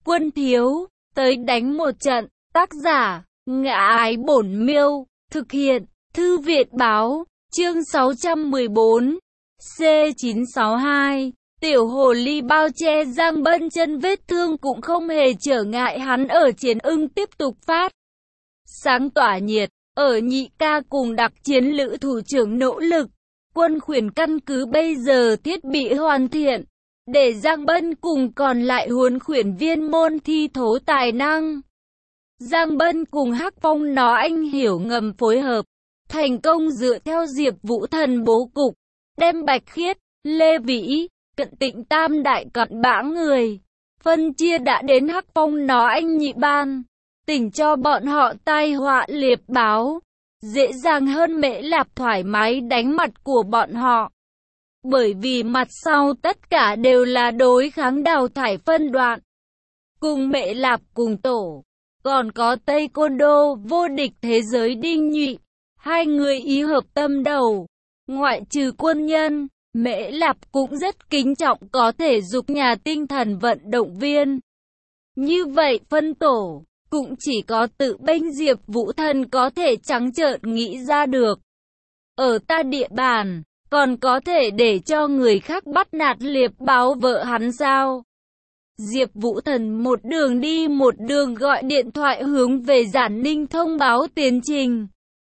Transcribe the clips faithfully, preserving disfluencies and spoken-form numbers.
quân thiếu, tới đánh một trận. Tác giả, Ngã Ái Bổn Miêu, thực hiện, Thư viện báo, chương sáu trăm mười bốn, C chín sáu hai. Tiểu hồ ly bao che Giang Bân chân vết thương cũng không hề trở ngại hắn ở chiến ưng tiếp tục phát sáng tỏa nhiệt. Ở Nhị Ca cùng đặc chiến lữ thủ trưởng nỗ lực, quân khuyển căn cứ bây giờ thiết bị hoàn thiện, để Giang Bân cùng còn lại huấn khuyển viên môn thi thố tài năng. Giang Bân cùng Hắc Phong nó anh hiểu ngầm phối hợp, thành công dựa theo Diệp Vũ Thần bố cục, đem Bạch Khiết, Lê Vĩ, Cận Tịnh tam đại cặn bã người, phân chia đã đến Hắc Phong nó anh nhị ban, tỉnh cho bọn họ tai họa liệp báo, dễ dàng hơn Mễ Lạp thoải mái đánh mặt của bọn họ. Bởi vì mặt sau tất cả đều là đối kháng đào thải phân đoạn. Cùng Mễ Lạp cùng tổ, còn có Tây Côn Đô vô địch thế giới Đinh Nhụy, hai người ý hợp tâm đầu. Ngoại trừ quân nhân, Mễ Lạp cũng rất kính trọng có thể dục nhà tinh thần vận động viên. Như vậy phân tổ, cũng chỉ có tự bênh Diệp Vũ Thần có thể trắng trợn nghĩ ra được. Ở ta địa bàn, còn có thể để cho người khác bắt nạt liệp báo vợ hắn sao? Diệp Vũ Thần một đường đi một đường gọi điện thoại hướng về Giản Ninh thông báo tiến trình.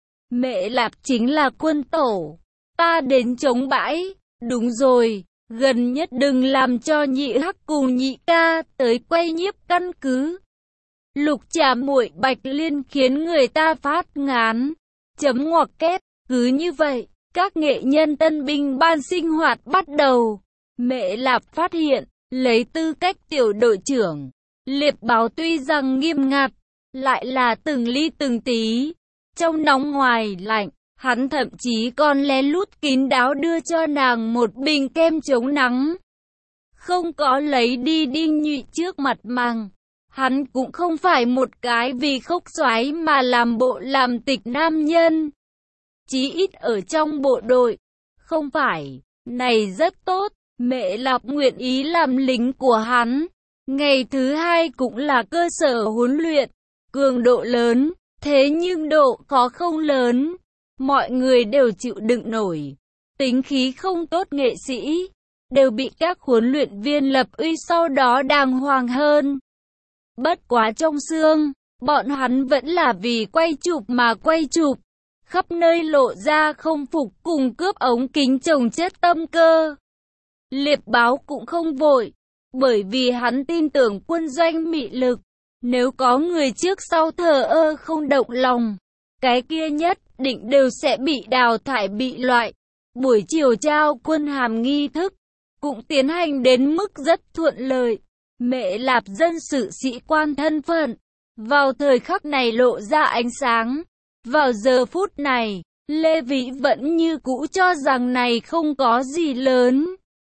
Mễ Lạp chính là quân tổ, ta đến chống bãi. Đúng rồi, gần nhất đừng làm cho Nhị Hắc cùng Nhị Ca tới quay nhiếp căn cứ. Lục Trà Muội Bạch Liên khiến người ta phát ngán. Chấm ngoặc kép, cứ như vậy, các nghệ nhân tân binh ban sinh hoạt bắt đầu. Mễ Lạp phát hiện, lấy tư cách tiểu đội trưởng, liệp báo tuy rằng nghiêm ngặt, lại là từng ly từng tí, trong nóng ngoài lạnh. Hắn thậm chí còn lén lút kín đáo đưa cho nàng một bình kem chống nắng. Không có lấy đi Đinh Nhụy trước mặt màng. Hắn cũng không phải một cái vì khốc xoáy mà làm bộ làm tịch nam nhân. Chí ít ở trong bộ đội. Không phải, này rất tốt, Mễ Lạp nguyện ý làm lính của hắn. Ngày thứ hai cũng là cơ sở huấn luyện, cường độ lớn, thế nhưng độ khó không lớn. Mọi người đều chịu đựng nổi. Tính khí không tốt nghệ sĩ, đều bị các huấn luyện viên lập uy sau đó đàng hoàng hơn. Bất quá trong xương, bọn hắn vẫn là vì quay chụp mà quay chụp. Khắp nơi lộ ra không phục cùng cướp ống kính trồng chất tâm cơ. Liệp báo cũng không vội, bởi vì hắn tin tưởng quân doanh mị lực. Nếu có người trước sau thờ ơ không động lòng, cái kia nhất định đều sẽ bị đào thải bị loại. Buổi chiều trao quân hàm nghi thức cũng tiến hành đến mức rất thuận lợi. Mễ Lạp dân sự sĩ quan thân phận vào thời khắc này lộ ra ánh sáng. Vào giờ phút này, Lê Vĩ vẫn như cũ cho rằng này không có gì lớn.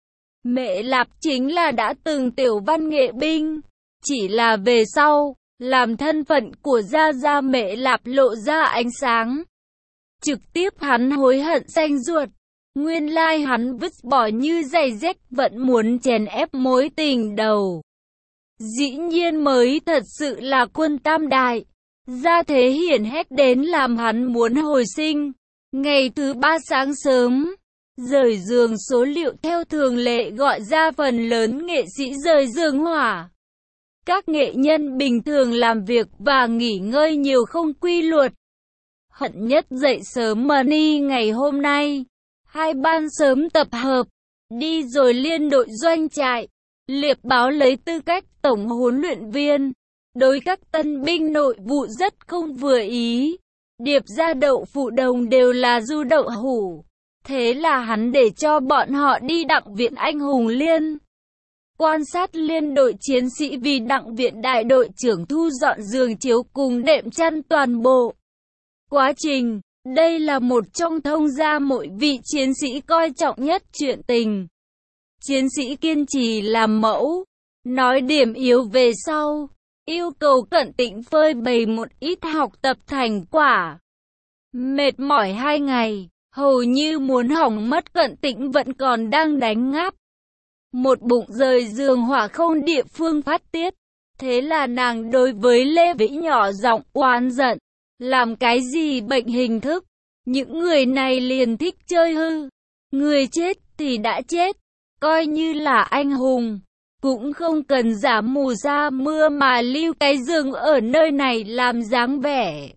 Mễ Lạp chính là đã từng tiểu văn nghệ binh, chỉ là về sau, làm thân phận của Gia Gia Mễ Lạp lộ ra ánh sáng. Trực tiếp hắn hối hận xanh ruột. Nguyên lai hắn vứt bỏ như giày rách vẫn muốn chèn ép mối tình đầu. Dĩ nhiên mới thật sự là quân tam đại. Gia thế hiển hách đến làm hắn muốn hồi sinh. Ngày thứ ba sáng sớm, rời giường số liệu theo thường lệ gọi ra phần lớn nghệ sĩ rời giường hỏa. Các nghệ nhân bình thường làm việc và nghỉ ngơi nhiều không quy luật. Hận nhất dậy sớm money ngày hôm nay. Hai ban sớm tập hợp, đi rồi liên đội doanh trại. Liệp báo lấy tư cách tổng huấn luyện viên. Đối các tân binh nội vụ rất không vừa ý. Điệp ra đậu phụ đồng đều là du đậu hủ. Thế là hắn để cho bọn họ đi đặng viện anh hùng liên. Quan sát liên đội chiến sĩ vì đặng viện đại đội trưởng thu dọn giường chiếu cùng đệm chăn toàn bộ. Quá trình, đây là một trong thông gia mỗi vị chiến sĩ coi trọng nhất chuyện tình. Chiến sĩ kiên trì làm mẫu, nói điểm yếu về sau, yêu cầu Cận Tịnh phơi bày một ít học tập thành quả. Mệt mỏi hai ngày, hầu như muốn hỏng mất Cận Tịnh vẫn còn đang đánh ngáp. Một bụng rời giường hỏa không địa phương phát tiết. Thế là nàng đối với Lê Vĩ nhỏ giọng oán giận. Làm cái gì bệnh hình thức? Những người này liền thích chơi hư. Người chết thì đã chết. Coi như là anh hùng. Cũng không cần giả mù ra mưa mà lưu cái rừng ở nơi này làm dáng vẻ.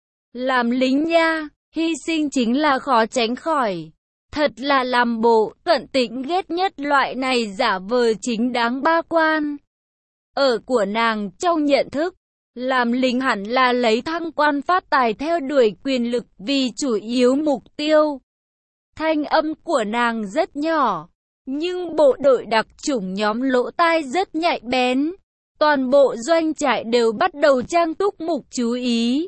Làm lính nha, hy sinh chính là khó tránh khỏi. Thật là làm bộ, Cận Tĩnh ghét nhất loại này giả vờ chính đáng ba quan. Ở của nàng trong nhận thức, làm lính hẳn là lấy thăng quan phát tài theo đuổi quyền lực vì chủ yếu mục tiêu. Thanh âm của nàng rất nhỏ, nhưng bộ đội đặc chủng nhóm lỗ tai rất nhạy bén. Toàn bộ doanh trại đều bắt đầu trang túc mục chú ý.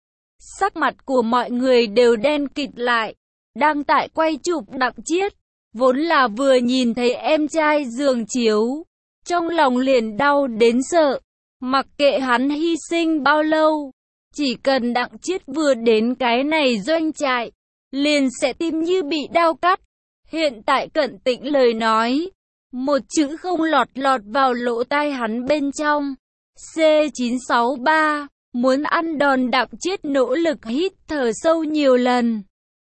Sắc mặt của mọi người đều đen kịt lại. Đang tại quay chụp Đặng Chiết, vốn là vừa nhìn thấy em trai giường chiếu, trong lòng liền đau đến sợ. Mặc kệ hắn hy sinh bao lâu, chỉ cần Đặng Chiết vừa đến cái này doanh trại, liền sẽ tim như bị đau cắt. Hiện tại Cận Tĩnh lời nói, một chữ không lọt lọt vào lỗ tai hắn bên trong. C chín sáu ba, muốn ăn đòn Đặng Chiết nỗ lực hít thở sâu nhiều lần,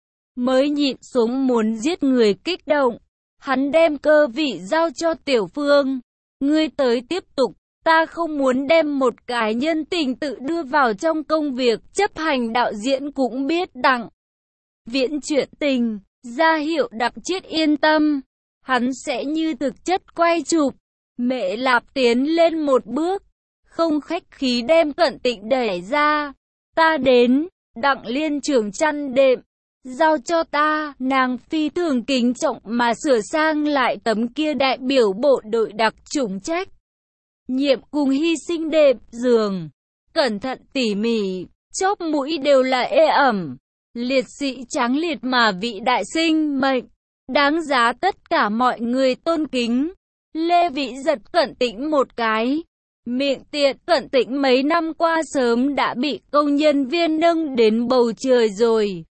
mới nhịn xuống muốn giết người kích động. Hắn đem cơ vị giao cho Tiểu Phương. Ngươi tới tiếp tục, ta không muốn đem một cái nhân tình tự đưa vào trong công việc. Chấp hành đạo diễn cũng biết Đặng Viễn chuyện tình, ra hiệu Đặng Chiết yên tâm. Hắn sẽ như thực chất quay chụp. Mẹ Lạp tiến lên một bước, không khách khí đem Cận Tĩnh đẩy ra. Ta đến, Đặng liên trưởng chăn đệm. Giao cho ta, nàng phi thường kính trọng mà sửa sang lại tấm kia đại biểu bộ đội đặc chủng trách nhiệm cùng hy sinh đệm giường. Cẩn thận tỉ mỉ, chóp mũi đều là ê ẩm. Liệt sĩ tráng liệt mà vị đại sinh mệnh, đáng giá tất cả mọi người tôn kính. Lê Vĩ giật Cận Tĩnh một cái. Miệng tiện, Cận Tĩnh mấy năm qua sớm đã bị công nhân viên nâng đến bầu trời rồi.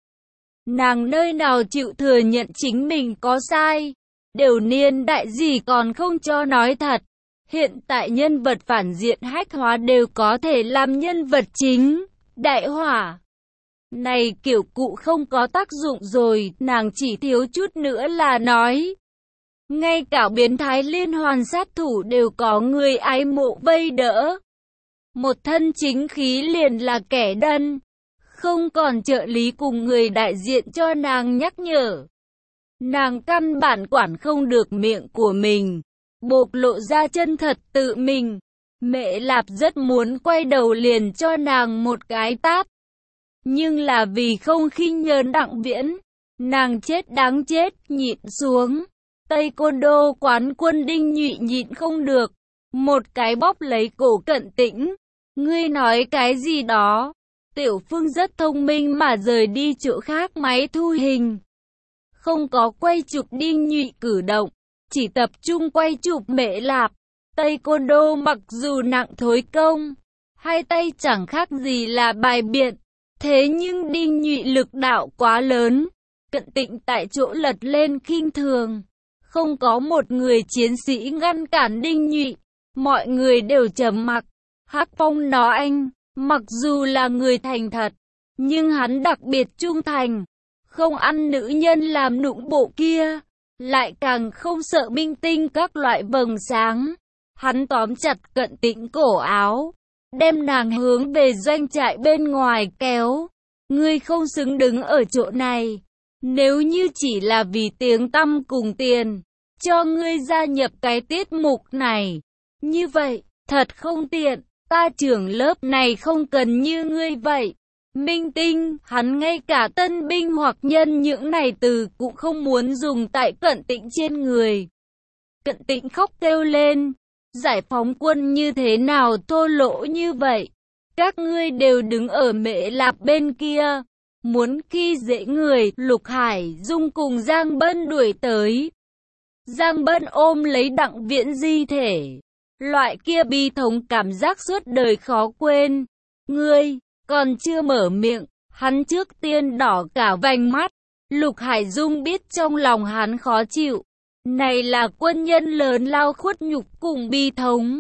Nàng nơi nào chịu thừa nhận chính mình có sai. Đều niên đại gì còn không cho nói thật. Hiện tại nhân vật phản diện hách hóa đều có thể làm nhân vật chính. Đại hỏa này kiểu cụ không có tác dụng rồi. Nàng chỉ thiếu chút nữa là nói. Ngay cả biến thái liên hoàn sát thủ đều có người ái mộ vây đỡ. Một thân chính khí liền là kẻ đần. Không còn trợ lý cùng người đại diện cho nàng nhắc nhở. Nàng căn bản quản không được miệng của mình, bộc lộ ra chân thật tự mình. Mẹ Lạp rất muốn quay đầu liền cho nàng một cái tát. Nhưng là vì không khinh nhờn Đặng Viễn, nàng chết đáng chết, nhịn xuống. Tây Côn Đô quán quân Đinh Nhụy nhịn không được, một cái bóp lấy cổ Cận Tĩnh. Ngươi nói cái gì đó? Tiểu Phương rất thông minh mà rời đi chỗ khác máy thu hình. Không có quay chụp Đinh Nhụy cử động, chỉ tập trung quay chụp Mẹ Lạp. Tây Côn Đô mặc dù nặng thối công, hai tay chẳng khác gì là bài biện. Thế nhưng Đinh Nhụy lực đạo quá lớn, Cận Tĩnh tại chỗ lật lên khinh thường. Không có một người chiến sĩ ngăn cản Đinh Nhụy, mọi người đều trầm mặc. Hắc Phong nói anh, mặc dù là người thành thật, nhưng hắn đặc biệt trung thành, không ăn nữ nhân làm nụng bộ kia, lại càng không sợ minh tinh các loại vầng sáng. Hắn tóm chặt Cận Tĩnh cổ áo, đem nàng hướng về doanh trại bên ngoài kéo. Ngươi không xứng đứng ở chỗ này. Nếu như chỉ là vì tiếng tăm cùng tiền, cho ngươi gia nhập cái tiết mục này, như vậy, thật không tiện. Ta trưởng lớp này không cần như ngươi vậy. Minh tinh, hắn ngay cả tân binh hoặc nhân những này từ cũng không muốn dùng tại Cận Tĩnh trên người. Cận Tĩnh khóc kêu lên. Giải phóng quân như thế nào thô lỗ như vậy? Các ngươi đều đứng ở Mẹ Lạp bên kia. Muốn khi dễ người. Lục Hải Dung cùng Giang Bân đuổi tới. Giang Bân ôm lấy Đặng Viễn di thể. Loại kia bi thống cảm giác suốt đời khó quên. Ngươi, còn chưa mở miệng, hắn trước tiên đỏ cả vành mắt. Lục Hải Dung biết trong lòng hắn khó chịu. Này là quân nhân lớn lao khuất nhục cùng bi thống.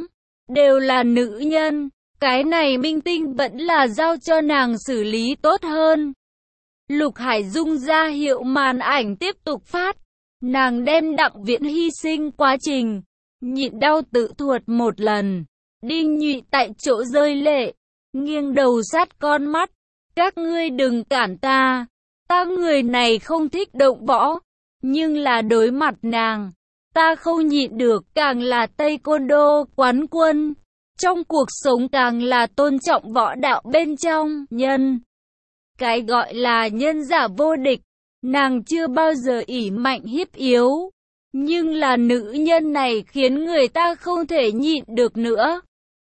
đều là nữ nhân. Cái này minh tinh vẫn là giao cho nàng xử lý tốt hơn. Lục Hải Dung ra hiệu màn ảnh tiếp tục phát. Nàng đem Đặng Viễn hy sinh quá trình, nhịn đau tự thuật một lần. Đinh Nhụy tại chỗ rơi lệ, nghiêng đầu sát con mắt. Các ngươi đừng cản ta. Ta người này không thích động võ. Nhưng là đối mặt nàng, ta không nhịn được. Càng là Taekwondo quán quân, trong cuộc sống càng là tôn trọng võ đạo bên trong nhân. Cái gọi là nhân giả vô địch. Nàng chưa bao giờ ỷ mạnh hiếp yếu. Nhưng là nữ nhân này khiến người ta không thể nhịn được nữa.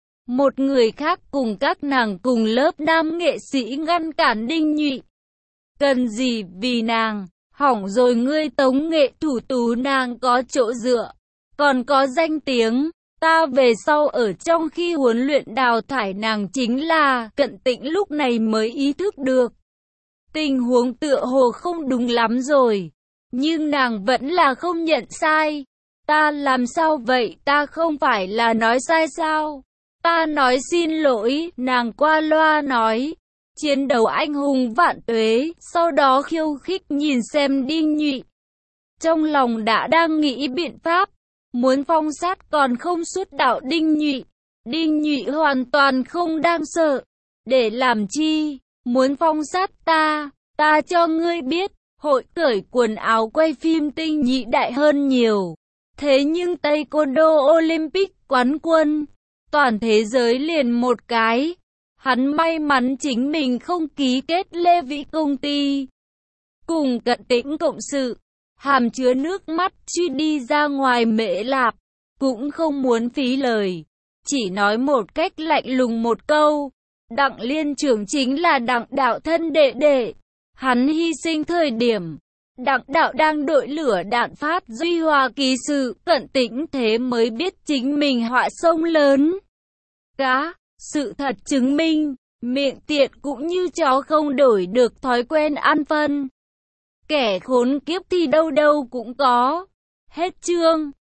Một người khác cùng các nàng cùng lớp nam nghệ sĩ ngăn cản Đinh Nhụy. Cần gì vì nàng, hỏng rồi ngươi tống nghệ thủ tú nàng có chỗ dựa, còn có danh tiếng. Ta về sau ở trong khi huấn luyện đào thải nàng chính là Cận Tĩnh lúc này mới ý thức được. Tình huống tựa hồ không đúng lắm rồi. Nhưng nàng vẫn là không nhận sai. Ta làm sao vậy? Ta không phải là nói sai sao? Ta nói xin lỗi, nàng qua loa nói. Chiến đấu anh hùng vạn tuế, sau đó khiêu khích nhìn xem Đinh Nhụy. Trong lòng đã đang nghĩ biện pháp, muốn phong sát còn không xuất đạo Đinh Nhụy. Đinh Nhụy hoàn toàn không đang sợ. Để làm chi? Muốn phong sát ta, ta cho ngươi biết, hội cởi quần áo quay phim tinh nhị đại hơn nhiều. Thế nhưng Taekwondo Olympic quán quân, toàn thế giới liền một cái. Hắn may mắn chính mình không ký kết Lê Vĩ công ty. Cùng Cận Tĩnh cộng sự, hàm chứa nước mắt truy đi ra ngoài Mễ Lạp, cũng không muốn phí lời. Chỉ nói một cách lạnh lùng một câu. Đặng Liên Trưởng chính là Đặng đạo thân đệ đệ. Hắn hy sinh thời điểm Đặng đạo đang đội lửa đạn phát Duy Hòa kỳ sự. Cận Tĩnh thế mới biết chính mình họa sông lớn. Cá, sự thật chứng minh, miệng tiện cũng như chó không đổi được thói quen ăn phân. Kẻ khốn kiếp thì đâu đâu cũng có. Hết chương.